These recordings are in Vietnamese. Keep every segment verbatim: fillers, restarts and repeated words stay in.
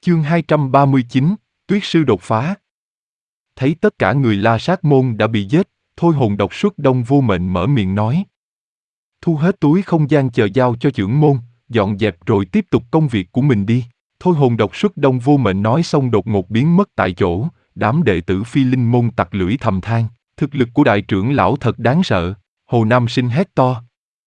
Chương hai trăm ba mươi chín, Tuyết sư đột phá. Thấy tất cả người La Sát môn đã bị giết, Thôi Hồn Độc Xuất Đông Vô Mệnh mở miệng nói. Thu hết túi không gian chờ giao cho trưởng môn, dọn dẹp rồi tiếp tục công việc của mình đi. Thôi Hồn Độc Xuất Đông Vô Mệnh nói xong đột ngột biến mất tại chỗ, đám đệ tử Phi Linh môn tặc lưỡi thầm than, thực lực của đại trưởng lão thật đáng sợ. Hồ Nam Sinh hét to.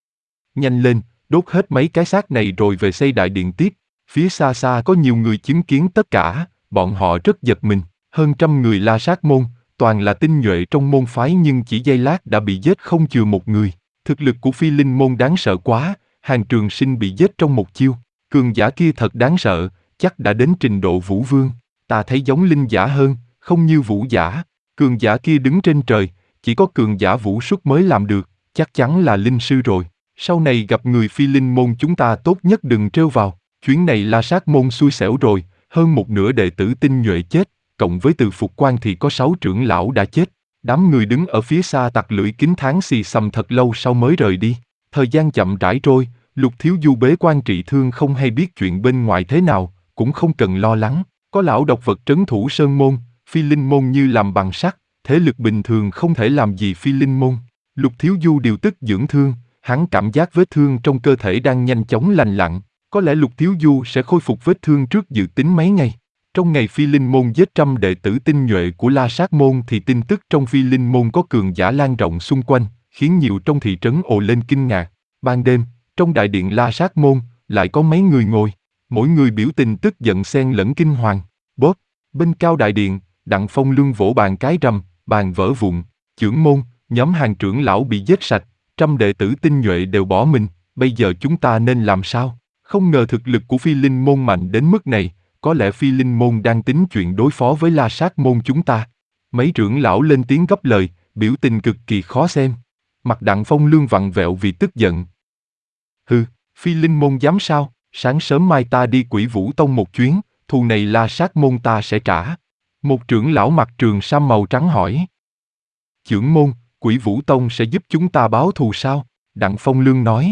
Nhanh lên, đốt hết mấy cái xác này rồi về xây đại điện tiếp. Phía xa xa có nhiều người chứng kiến tất cả, bọn họ rất giật mình. Hơn trăm người La Sát môn, toàn là tinh nhuệ trong môn phái nhưng chỉ giây lát đã bị giết không chừa một người. Thực lực của Phi Linh môn đáng sợ quá, Hàn Trường Sinh bị giết trong một chiêu. Cường giả kia thật đáng sợ, chắc đã đến trình độ vũ vương. Ta thấy giống linh giả hơn, không như vũ giả. Cường giả kia đứng trên trời, chỉ có cường giả vũ xuất mới làm được, chắc chắn là linh sư rồi. Sau này gặp người Phi Linh môn chúng ta tốt nhất đừng trêu vào. Chuyến này La Sát môn xui xẻo rồi, hơn một nửa đệ tử tinh nhuệ chết, cộng với Từ Phục Quan thì có sáu trưởng lão đã chết. Đám người đứng ở phía xa tặc lưỡi kính tháng xì xầm thật lâu sau mới rời đi. Thời gian chậm rãi trôi, Lục Thiếu Du bế quan trị thương không hay biết chuyện bên ngoài thế nào, cũng không cần lo lắng. Có lão độc vật trấn thủ sơn môn, Phi Linh môn như làm bằng sắt, thế lực bình thường không thể làm gì Phi Linh môn. Lục Thiếu Du điều tức dưỡng thương, hắn cảm giác vết thương trong cơ thể đang nhanh chóng lành lặn. Có lẽ Lục Thiếu Du sẽ khôi phục vết thương trước dự tính mấy ngày. Trong ngày Phi Linh môn giết trăm đệ tử tinh nhuệ của La Sát môn thì tin tức trong Phi Linh môn có cường giả lan rộng xung quanh, khiến nhiều trong thị trấn ồ lên kinh ngạc. Ban đêm, trong đại điện La Sát môn, lại có mấy người ngồi, mỗi người biểu tình tức giận xen lẫn kinh hoàng. Bóp, bên cao đại điện, Đặng Phong Luân vỗ bàn cái rầm, bàn vỡ vụn. Trưởng môn, nhóm Hàn trưởng lão bị giết sạch, trăm đệ tử tinh nhuệ đều bỏ mình, bây giờ chúng ta nên làm sao? Không ngờ thực lực của Phi Linh môn mạnh đến mức này, có lẽ Phi Linh môn đang tính chuyện đối phó với La Sát môn chúng ta. Mấy trưởng lão lên tiếng gấp lời, biểu tình cực kỳ khó xem. Mặt Đặng Phong Lương vặn vẹo vì tức giận. Hừ, Phi Linh môn dám sao? Sáng sớm mai ta đi Quỷ Vũ Tông một chuyến, thù này La Sát môn ta sẽ trả. Một trưởng lão mặc trường sam màu trắng hỏi. Trưởng môn, Quỷ Vũ Tông sẽ giúp chúng ta báo thù sao? Đặng Phong Lương nói.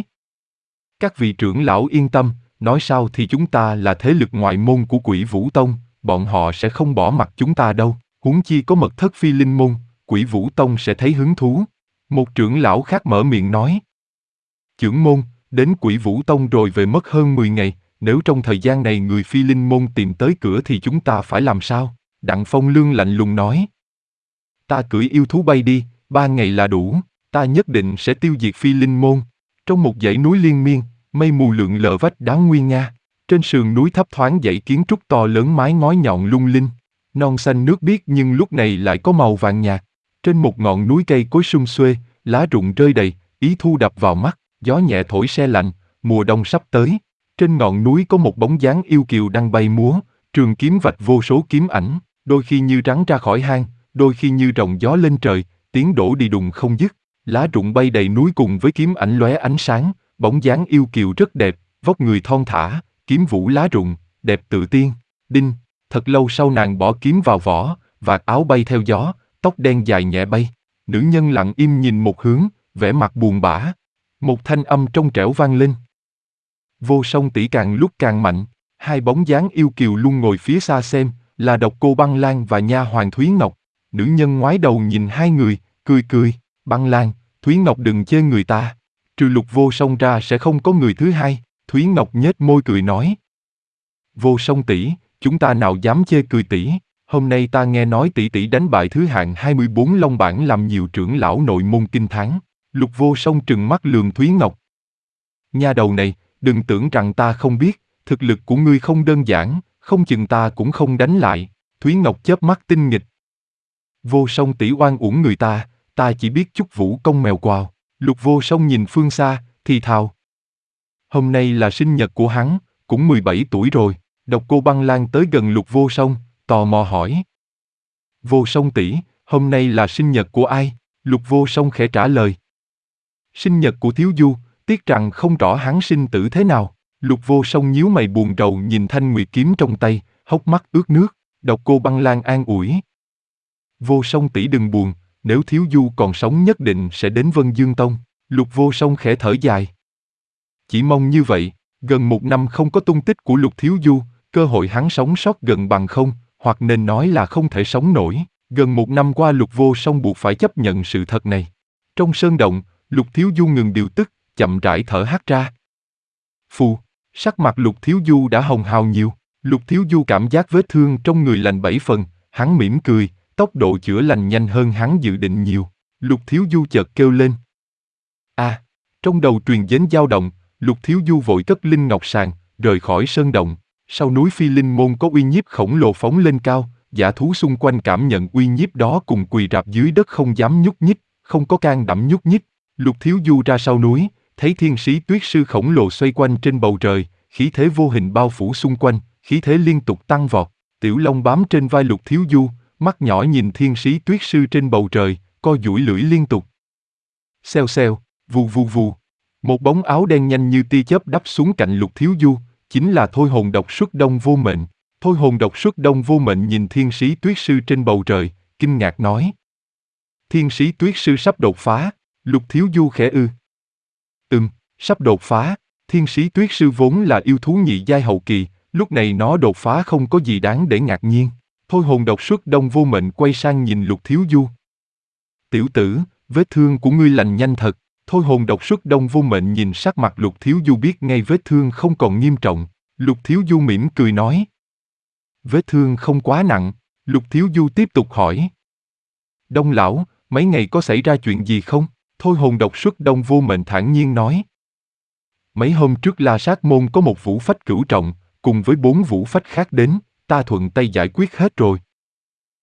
Các vị trưởng lão yên tâm, nói sao thì chúng ta là thế lực ngoại môn của Quỷ Vũ Tông, bọn họ sẽ không bỏ mặc chúng ta đâu, huống chi có mật thất Phi Linh môn, Quỷ Vũ Tông sẽ thấy hứng thú. Một trưởng lão khác mở miệng nói. Trưởng môn, đến Quỷ Vũ Tông rồi về mất hơn mười ngày, nếu trong thời gian này người Phi Linh môn tìm tới cửa thì chúng ta phải làm sao? Đặng Phong Lương lạnh lùng nói. Ta cưỡi yêu thú bay đi, ba ngày là đủ, ta nhất định sẽ tiêu diệt Phi Linh môn. Trong một dãy núi liên miên, mây mù lượn lờ vách đá nguy nga. Trên sườn núi thấp thoáng dãy kiến trúc to lớn mái ngói nhọn lung linh. Non xanh nước biếc nhưng lúc này lại có màu vàng nhạt. Trên một ngọn núi cây cối sum xuê, lá rụng rơi đầy, ý thu đập vào mắt, gió nhẹ thổi se lạnh, mùa đông sắp tới. Trên ngọn núi có một bóng dáng yêu kiều đang bay múa, trường kiếm vạch vô số kiếm ảnh, đôi khi như rắn ra khỏi hang, đôi khi như rồng gió lên trời, tiếng đổ đi đùng không dứt. Lá rụng bay đầy núi cùng với kiếm ảnh lóe ánh sáng, bóng dáng yêu kiều rất đẹp, vóc người thon thả, kiếm vũ lá rụng, đẹp tự tiên. Đinh, thật lâu sau nàng bỏ kiếm vào vỏ, vạt áo bay theo gió, tóc đen dài nhẹ bay. Nữ nhân lặng im nhìn một hướng, vẻ mặt buồn bã. Một thanh âm trong trẻo vang lên. Vô Song tỷ càng lúc càng mạnh, hai bóng dáng yêu kiều luôn ngồi phía xa xem, là Độc Cô Băng Lan và nha hoàn Thúy Ngọc. Nữ nhân ngoái đầu nhìn hai người, cười cười. Băng Lan, Thúy Ngọc đừng chê người ta, trừ Lục Vô Song ra sẽ không có người thứ hai. Thúy Ngọc nhếch môi cười nói. Vô Song tỷ, chúng ta nào dám chê cười tỷ, hôm nay ta nghe nói tỷ tỷ đánh bại thứ hạng hai mươi bốn Long Bảng làm nhiều trưởng lão nội môn kinh thán. Lục Vô Song trừng mắt lườm Thúy Ngọc. Nha đầu này, đừng tưởng rằng ta không biết, thực lực của ngươi không đơn giản, không chừng ta cũng không đánh lại. Thúy Ngọc chớp mắt tinh nghịch. Vô Song tỷ oan uổng người ta, ta chỉ biết chút vũ công mèo quào. Lục Vô Song nhìn phương xa, thì thào. Hôm nay là sinh nhật của hắn, cũng mười bảy tuổi rồi. Độc Cô Băng Lan tới gần Lục Vô Song, tò mò hỏi. Vô Song tỷ, hôm nay là sinh nhật của ai? Lục Vô Song khẽ trả lời. Sinh nhật của Thiếu Du, tiếc rằng không rõ hắn sinh tử thế nào. Lục Vô Song nhíu mày buồn rầu nhìn thanh nguyệt kiếm trong tay, hốc mắt ướt nước. Độc Cô Băng Lan an ủi. Vô Song tỷ đừng buồn, nếu Thiếu Du còn sống nhất định sẽ đến Vân Dương Tông. Lục Vô Song khẽ thở dài. Chỉ mong như vậy. Gần một năm không có tung tích của Lục Thiếu Du, cơ hội hắn sống sót gần bằng không, hoặc nên nói là không thể sống nổi. Gần một năm qua Lục Vô Song buộc phải chấp nhận sự thật này. Trong sơn động, Lục Thiếu Du ngừng điều tức, chậm rãi thở hắt ra. Phù, sắc mặt Lục Thiếu Du đã hồng hào nhiều. Lục Thiếu Du cảm giác vết thương trong người lành bảy phần, hắn mỉm cười, tốc độ chữa lành nhanh hơn hắn dự định nhiều. Lục Thiếu Du chợt kêu lên. A, à, trong đầu truyền đến dao động, Lục Thiếu Du vội cất linh ngọc sàng, rời khỏi sơn động. Sau núi Phi Linh Môn có uy nhiếp khổng lồ phóng lên cao, dã thú xung quanh cảm nhận uy nhiếp đó cùng quỳ rạp dưới đất không dám nhúc nhích, không có can đảm nhúc nhích. Lục Thiếu Du ra sau núi, thấy thiên sĩ tuyết sư khổng lồ xoay quanh trên bầu trời, khí thế vô hình bao phủ xung quanh, khí thế liên tục tăng vọt. Tiểu Long bám trên vai Lục Thiếu Du, mắt nhỏ nhìn thiên sĩ tuyết sư trên bầu trời, co duỗi lưỡi liên tục. Xèo xèo, vù vù vù. Một bóng áo đen nhanh như tia chớp đắp xuống cạnh Lục Thiếu Du, chính là Thôi Hồn Độc Xuất Đông Vô Mệnh. Thôi Hồn Độc Xuất Đông Vô Mệnh nhìn thiên sĩ tuyết sư trên bầu trời, kinh ngạc nói. Thiên sĩ tuyết sư sắp đột phá. Lục Thiếu Du khẽ ư. Ừm, sắp đột phá. Thiên sĩ tuyết sư vốn là yêu thú nhị giai hậu kỳ, lúc này nó đột phá không có gì đáng để ngạc nhiên. Thôi Hồn Độc Xuất Đông Vô Mệnh quay sang nhìn Lục Thiếu Du. Tiểu tử, vết thương của ngươi lành nhanh thật. Thôi Hồn Độc Xuất Đông Vô Mệnh nhìn sắc mặt Lục Thiếu Du biết ngay vết thương không còn nghiêm trọng. Lục Thiếu Du mỉm cười nói. Vết thương không quá nặng. Lục Thiếu Du tiếp tục hỏi. Đông lão, mấy ngày có xảy ra chuyện gì không? Thôi Hồn Độc Xuất Đông Vô Mệnh thản nhiên nói. Mấy hôm trước La Sát Môn có một vũ phách cửu trọng, cùng với bốn vũ phách khác đến, ta thuận tay giải quyết hết rồi.